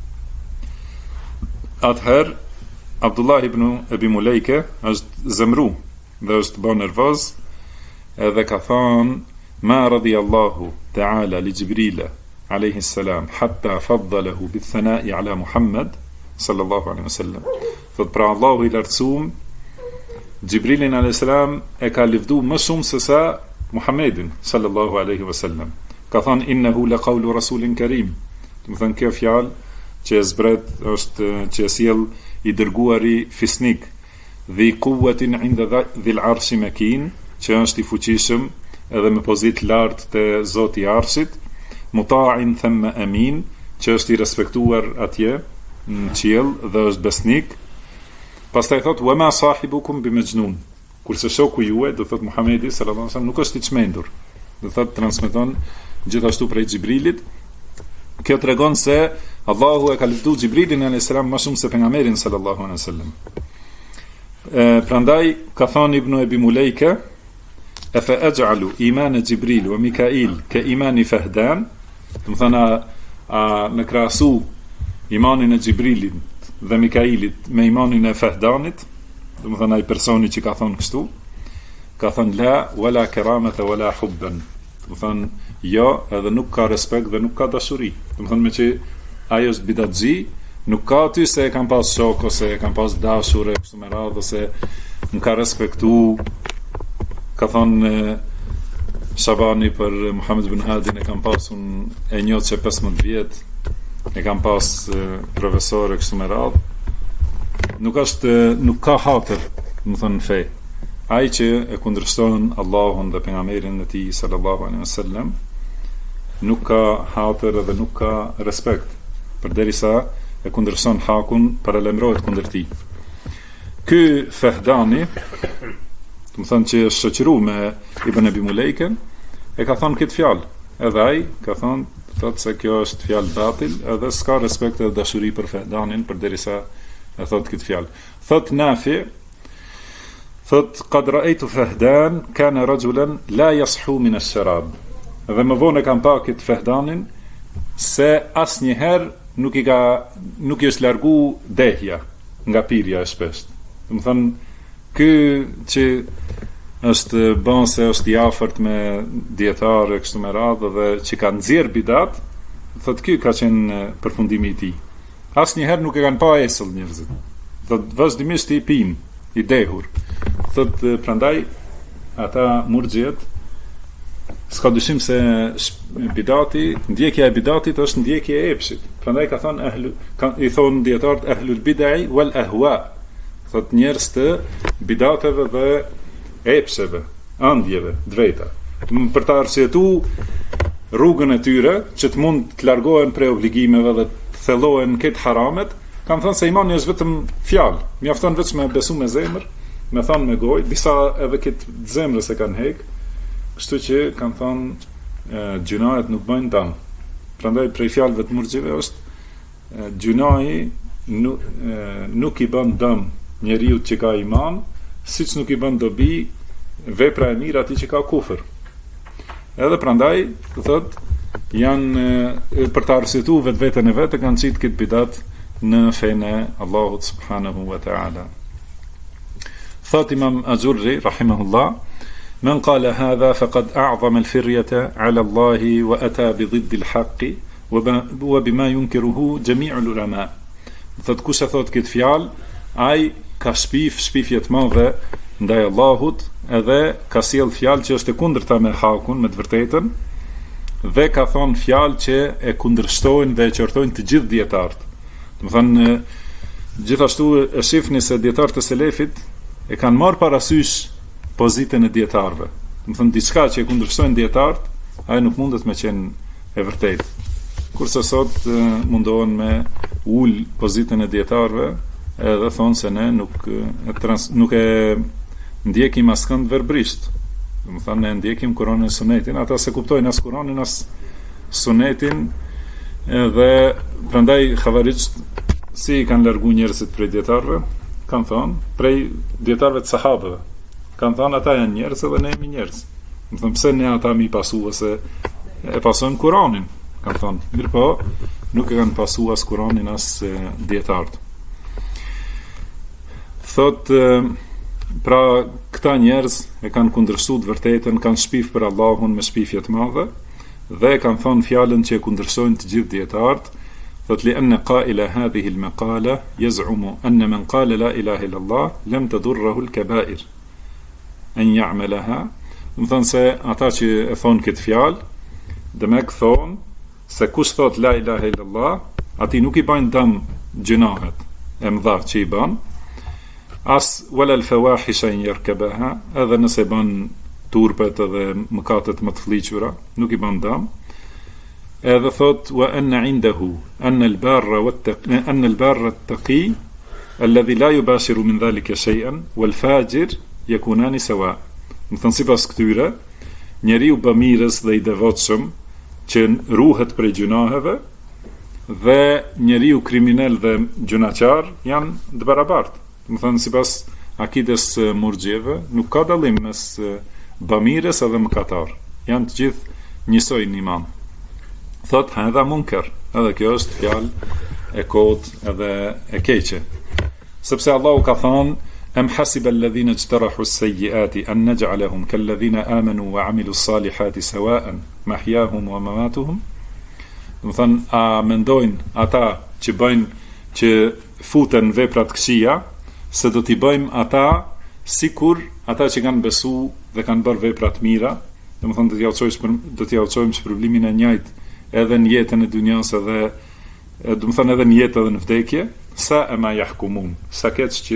Atëherë Abdullah ibn Abi Mulaika është zemru dhe është bërë nervoz, edhe ka thënë: "Ma radiyallahu ta'ala li Xhibrila alayhi salam hatta faddalahu bithana'i ala Muhammad sallallahu alaihi wasallam." Thot pra Allahu i lartësuam Xhibrilin alayhi salam e ka lëvdu më shumë se sa Muhammedin sallallahu alaihi wasallam. Ka thënë innahu la qawlu rasulin karim. Do të thënë kjo fjalë që zbret është që sjell i dërguari fisnik, dhi quwwatin inda dhil arshi makin, që është i fuqishëm edhe me pozitë lartë te Zoti i Arshit, muta'in thumma amin, që është i respektuar atje në qiell dhe është besnik. Pastaj thot wa ma sahibukum bimajnun, kurse shoku juaj, do thot Muhamedi sallallahu alaihi wasallam, nuk është i çmendur. Do thot transmeton gjithashtu prej Xhibrilit. Kjo tregon se Allahu e ka lëvduar Xhibrilin alayhis salam më shumë se pejgamberin sallallahu alaihi wasallam. Prandaj ka thënë Ibn Abi Mulaika: "Afa aj'alu iman Jibril wa Mikail ka imani Fahdan?" Do të thonë a me krahasu imanin e Xhibrilit dhe Mikailit me imanin e Fahdanit, do të thonë ai personi që ka thonë kështu, ka thënë la wala karamata wala hubban. Do të thonë jo, edhe nuk ka respekt dhe nuk ka dashuri. Do të thonë me që ai është bidatxhi, nuk ka aty se e kanë pas shok ose e kanë pas dashur e kështu me radhë, ose nuk ka respektu. Ka thonë Shabani për Muhammed bin Hadin, e kanë pasun e njotë që 15 vjet, e kanë pas profesor e kështu me radhë. Nuk ka hatër, më thënë në fej. Ai që e kundërshton Allahun dhe pejgamberin e tij sallallahu alaihi wasallam, nuk ka hatër dhe nuk ka respekt, përderisa e kundërshton hakun, paralajmërohet kundër tij. Ky Fahdani, do të thonë që është shoqëruar me Ibn Abi Mulaikën, e ka thonë këtë fjalë. Edhe ai ka thotë se kjo është fjalë batil, edhe s'ka respekt dhe dashuri për Fahdanin përderisa e thotë këtë fjalë. Thot Nafi, thot qad ra'aytu Fahdan kana rajulan la yashu min ash-sharab. Dhe më vonë kam pa këtë Fahdanin se asnjëherë nuk i është largu dehja nga pirja e shpesht. Do të thonë ky që është bën se është i afërt me dietarë kështu me radhë dhe që ka nxjerr bidat, thotë ky ka qenë përfundimi i tij. Asnjëherë nuk e kanë pa esull njerëzit. Thotë vazhdimisht i pin, i dehur. Thotë prandaj ata murxhiet s'ka dyshim se bidati, ndjekja e bidatit është ndjekja e epshit. Prandaj ka thonë i thonë dietarët ahlul bid'i wal ahwa. Thot njerëz të bidateve dhe epsheve, ëndjeve, drejta. Për të arsyetu rrugën e tyre, që të mund të largohen prej obligimeve dhe të thellohen këtë haramet, kanë thënë se imani është vetëm fjalë. Mjafton vetëm me besu me zemër, me thënë me gojë, disa edhe këtë zemrës e kanë hek, Kështu që kanë thonë gjunahet nuk bëjnë dëm. Prandaj prej fjalëve të murxhive është gjunahi nuk i bën dëm njeriu që ka iman, siç nuk i bën dobi vepra e mirë atij që ka kufër. Edhe prandaj thot janë për të arsyetuar vetveten e vetë kanë qitë këtë bidat në fenë e Allahut subhanahu wa ta'ala. Thot Imam Azurri rahimahullah: "Men qala hadha faqad a'zama al-firyata 'ala Allah wa ata bi dhidd al-haqq wa bima yunkiruhu jami' al-ulama." Thot kush e thot këtë fjalë, ai ka shpifje të madhe ndaj Allahut, edhe ka sjell fjalë që është e kundërta me hakun, me të vërtetën, dhe ka thonë fjalë që e kundërshtojnë dhe e qortojnë të gjithë dietarët. Do të thonë gjithashtu e shihni se dietarët e selefit e kanë marrë parasysh pozitën e dietarëve. Do të thonë diçka që e kundërshtojnë dietarët, ai nuk mundet me qenë e vërtetë. Kurse sot mundohen me ul pozitën e dietarëve edhe thonë se ne nuk e ndjekim askënd verbrisht. Do të thonë ne ndjekim Kur'anin e Sunetin, ata se kuptojnë as Kur'anin as Sunetin, dhe prandaj xhavarixht si kanë largu njerëzit prej dietarëve, kanë thonë prej dietarëve të sahabëve. Kanë thonë ata janë njerëz edhe ne jemi njerëz. Do të thonë pse ne ata mi pasua se e pasojmë Kur'anin, kanë thonë. Mirpo nuk e kanë pasua as Kur'anin as dietarët. Thot pra këta njerëz e kanë kundërshtuar të vërtetën, kanë shpif për Allahun me shpifje të mëdha dhe kanë thënë fjalën që e kundërshtojnë të gjithë dietarët. Thot li anna qaila hadhihi al-maqala yaz'umu anna man qala la ilaha illa Allah lam tadurruhu al-kaba'ir an ya'malaha. Do të thonë se ata që e thonë këtë fjalë, demek thonë se kush thot la ilaha illa Allah, ati nuk i bajnë dëm gjunahet e mëdha që i bën, as wala al-fawahisha yarkabaha, edhe nëse bën turpet edhe mëkatet më të fliqura, nuk i bën dëm. Edhe thot wa anna indahu anna al-barra at-taqi alladhi la yubashiru min dhalika shay'an wal fajir yakunani sawa. Do të thonë sipas këtyre, njeriu bamirës dhe i devotshëm që ruhet prej gjunaheve dhe njeriu kriminal dhe gjunaqar janë të barabartë. Do të thonë sipas akides murxhive nuk ka dallim mes bamirës edhe mëkatar. Janë të gjithë njësoj në iman. Thot hadha munkar, edhe kjo është fjalë e kotë edhe e keqe. Sepse Allahu ka thënë am hasiba alladhina ijtarahu as-sayyi'ati an naj'alahum kalladhina amanu wa 'amilu s-salihati sawa'an mahyahum wa mamatuhum. Do të thonë a mendojnë ata që futen vepra të këqija se do t'i bëjmë ata sikur ata që kanë besu dhe kanë bërë vepra të mira, do të thonë do t'i auçojmë shpërblimin e njëjtë edhe në jetën e dunjas edhe do të thonë edhe në jetë edhe në vdekje, sa e ma yahkumun, sa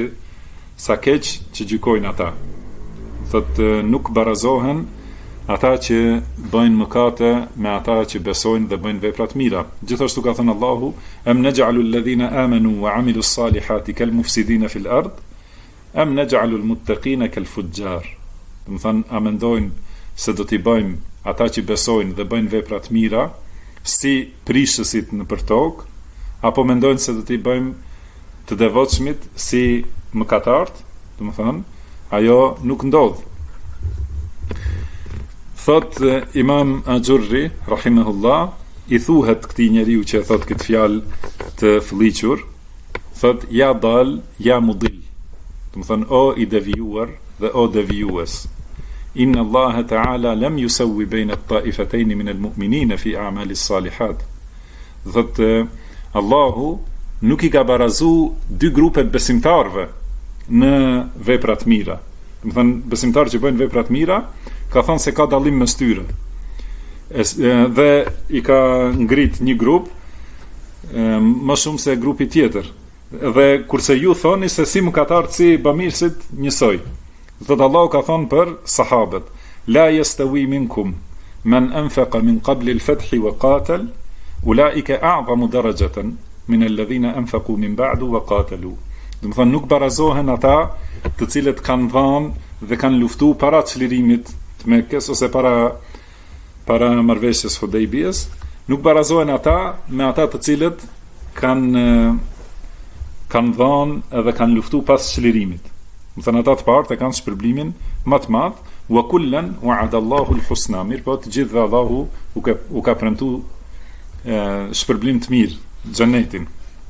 keq që gjykojnë ata. Thot nuk barazohen ata që bëjnë mëkate me ata që besojnë dhe bëjnë vepra të mira. Gjithashtu ka thënë Allahu am naj'alu alladhina amanu wa 'amilu s-salihati kal mufsidina fil ard am naj'alu al-muttaqina kal fujjar. Do të thonë a mendojnë se do t'i bëjmë ata që besojnë dhe bëjnë vepra të mira si prishësit në për tokë, apo mendojnë se do t'i bëjmë të devotshmit si mëkatart. Do të thonë ajo nuk ndodh. Thot Imam Azurri rahimahullah, i thuhet këtij njeriu që thot këtë fjalë të fëlliqur, thot ja dal ja mudil. Do të thonë o i devijuar dhe o devijues. Inna Allah ta'ala lam yusawwi bayna at-ta'ifatayn min al-mu'minina fi a'mali s-salihat. Thot Allahu nuk i ka barazu dy grupe besimtarve në vepra të mira. Do të thonë besimtarë që bëjnë vepra të mira, ka thënë se ka dallim mes tyre. Dhe i ka ngrit një grup më shumë se grupi tjetër. Dhe kurse ju thoni se si mëkatarët si bamirësit njësoj. Thot Allahu ka thonë për sahabët: la yastawi minkum man anfaqa min qabli al-fath wa qatal ulaika a'zamu darajatan min alladhina anfaqu min ba'du wa qatalu. Do të thonë nuk barazohen ata të cilët kanë dhënë dhe kanë luftuar para çlirimit të Mekës ose para marrëveshjes Hudejbiyes, nuk barazohen ata me ata të cilët kanë dhënë edhe kanë luftu pas çlirimit. Do thënë ata të parë kanë shpërblimin më të madh, wa kullan wa'ada Allahu al-husna, mirë po të gjithëve Allahu u ka premtuar shpërblim të mirë, xhenetin.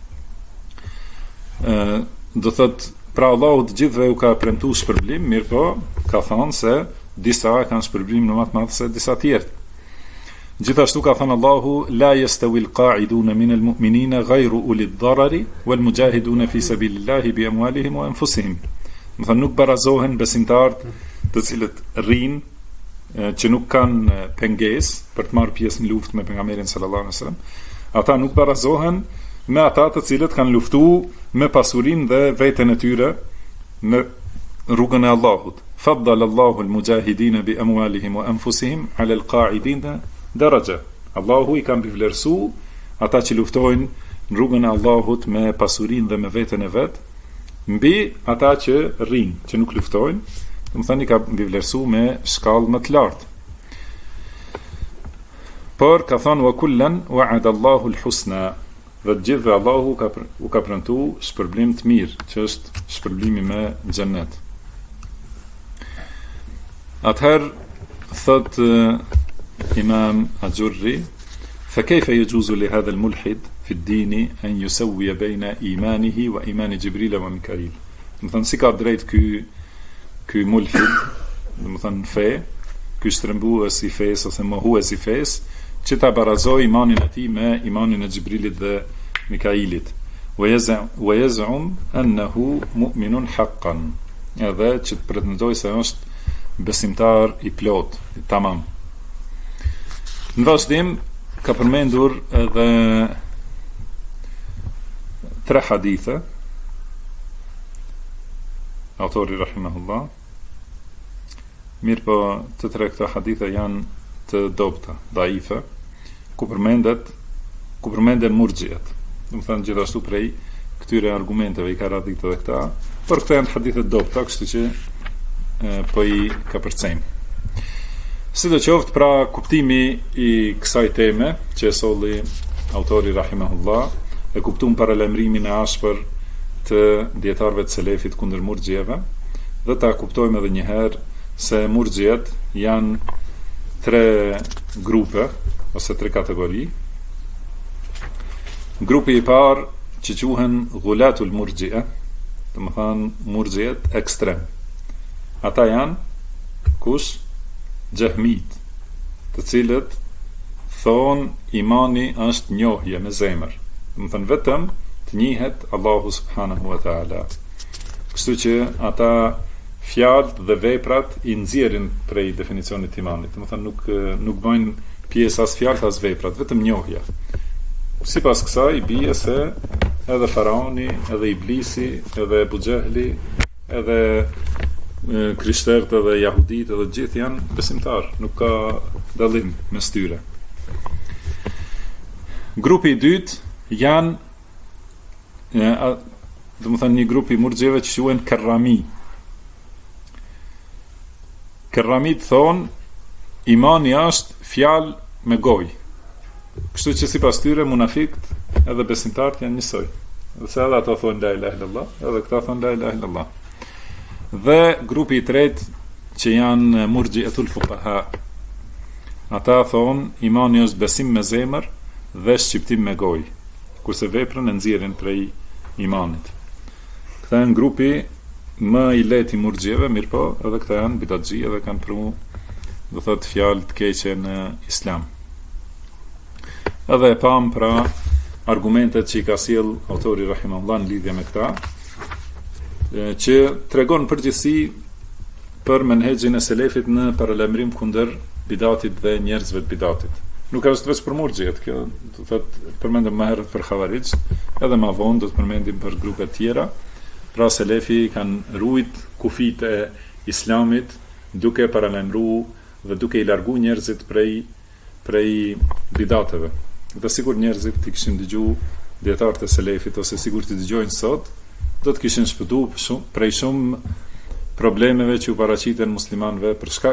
Do thot pra Allahu të gjithëve u ka premtuar shpërblim, mirë po ka thënë se disa kanë shpërblim në më të madh se disa tjerë. Gjithashtu ka thënë Allahu la yastawi al-qa'iduna min al-mu'minina ghayru uli ad-darari wal mujahiduna fi sabilillahi bi amwalihim wa anfusihim. Do thënë nuk barazohen besimtarët të cilët rrinë, që nuk kanë pengesë për të marrë pjesë në luftë me pejgamberin sallallahu alaihi wasallam. Ata nuk barazohen me ata të cilët kanë luftuar me pasurinë dhe veten e tyre në rrugën e Allahut. Faddala Allahu al-mujahidin bi amwalihim wa anfusihim ala al-qa'idin daraja. Allahu i ka mbivlerësu ata që luftojnë në rrugën e Allahut me pasurinë dhe me veten e vet, mbi ata që rrinë, që nuk luftojnë, do të thënë i ka mbivlerësu me shkallë më të lartë. Por ka thënë wa kullan wa'ada Allahu al-husna, dhe të gjithëve Allahu u ka premtuar shpërblim të mirë, që është shpërblimi me xhennet. Atëherë thot Imam Ajurri, fa kayfa yajuzu li hadha al-mulhid fi ad-din an yusawwi bayna imanihi wa iman Jibril wa Mikail. Do të thënë si ka drejt ky mulhid, do të thënë fe, ky shtrembues i fesë ose mohues i fesë, që ta barazoj imanin e tij me imanin e Jibrilit dhe Mikailit. Wa yaz'um annahu mu'minun haqqan. Edhe që të pretendoj se është besimtar i plot, i tamam. Në vazhdim ka përmendur edhe 3 hadithe autori rahimahullah. Mirë po të 3 këto hadithe janë të dobta, daife, ku përmenden murxhiat. Do të thënë gjithashtu prej këtyre argumenteve i ka radhit edhe këta, por këto janë hadithe të dobta, kështu që po i ka përcejmë. Sidoqoftë, pra kuptimi i kësaj teme që e solli autori rahimahullah, e kuptuam paralajmërimin e ashpër të dietarëve të selefit kundër murxhieve, dhe ta kuptojmë edhe një herë se murxhiet janë 3 grupe ose 3 kategori. Grupi i parë që quhen ghulatul murxhi'a, do të thonë murxhiet ekstrem. Ata janë kush? Xehmit, të cilët thonë imani është njohje me zemër. Do të thonë vetëm të njihet Allahu subhanahu wa taala. Kështu që ata fjalët dhe veprat i nxjerrin prej definicionit të imanit. Do të thonë nuk bëjnë pjesë as fjalët as veprat, vetëm njohja. Sipas kësaj bie se edhe faraoni, edhe iblisi, edhe Abu Jehli, edhe krishterët edhe jahudit edhe gjithë janë besimtar, nuk ka dallim mes tyre. Grupi i dytë janë do të thënë një grup i murxhive që quhen Karrami. Karramit thonë imani është fjalë me gojë. Kështu që sipas tyre munafiqët edhe besimtarët janë njësoj. Dhe se edhe ato thonë la ilaha illallah, edhe këta thonë la ilaha illallah. Dhe grupi i tretë që janë murxhi'atul fuqaha. Ata thonë imani është besim me zemër dhe shqiptim me gojë, kurse veprën e nxjerrin prej imanit. Këta janë grupi më i lehtë i murxhieve, mirë po, edhe këta janë bidatxhi edhe kanë pranuar, do thotë fjalë të keqe në Islam. Edhe e pam pra argumentet që i ka sjell autori rahimahullah në lidhje me këta, që tregon përgjithësi për menhexhin e selefit në paralajmërim kundër bidatit dhe njerëzve të bidatit. Nuk është vetëm për murxhiet, kjo do thotë përmendëm më herët për xhavarixh, edhe më vonë do të përmendim për grupe të tjera. Pra selefi kanë ruajt kufit e Islamit duke paralajmëruar dhe duke i larguar njerëzit prej bidateve. Dhe sigur njerëzit i kishin dëgjuar dietarët e selefit ose sigur të dëgjojnë sot, do të kishin shpëtuar prej shumë problemeve që u paraqiten muslimanëve për shkak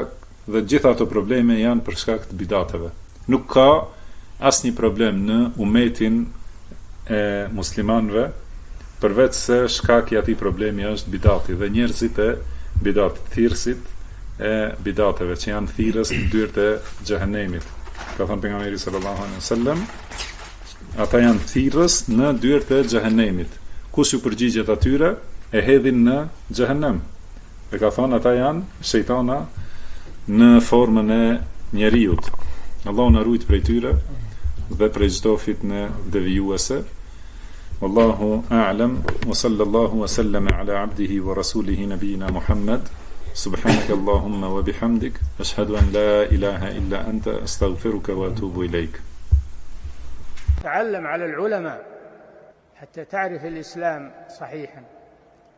dhe gjitha ato probleme janë për shkak të bidateve. Nuk ka asnjë problem në umetin e muslimanëve përveç se shkaki i atij problemi është bidati dhe njerëzit e bidat, thirrësit e bidateve që janë thirrës në dyert e xhehenemit. Ka thënë pejgamberi sallallahu alaihi wasallam, ata janë thirrës në dyert e xhehenemit. Kush ju përgjigjet atyre e hedhin në xhehenem. Dhe ka thënë ata janë shejtana në formën e njeriut. Allahu na ruaj prej tyre dhe prej çdo fitnë devijuese. Wallahu a'lam wa sallallahu wa sallama ala abdihi wa rasulihi nabiyina Muhammad. Subhanaka Allahumma wa bihamdik ashhadu an la ilaha illa anta astaghfiruka wa atubu ilayk. تعلم على العلماء حتى تعرف الإسلام صحيحا.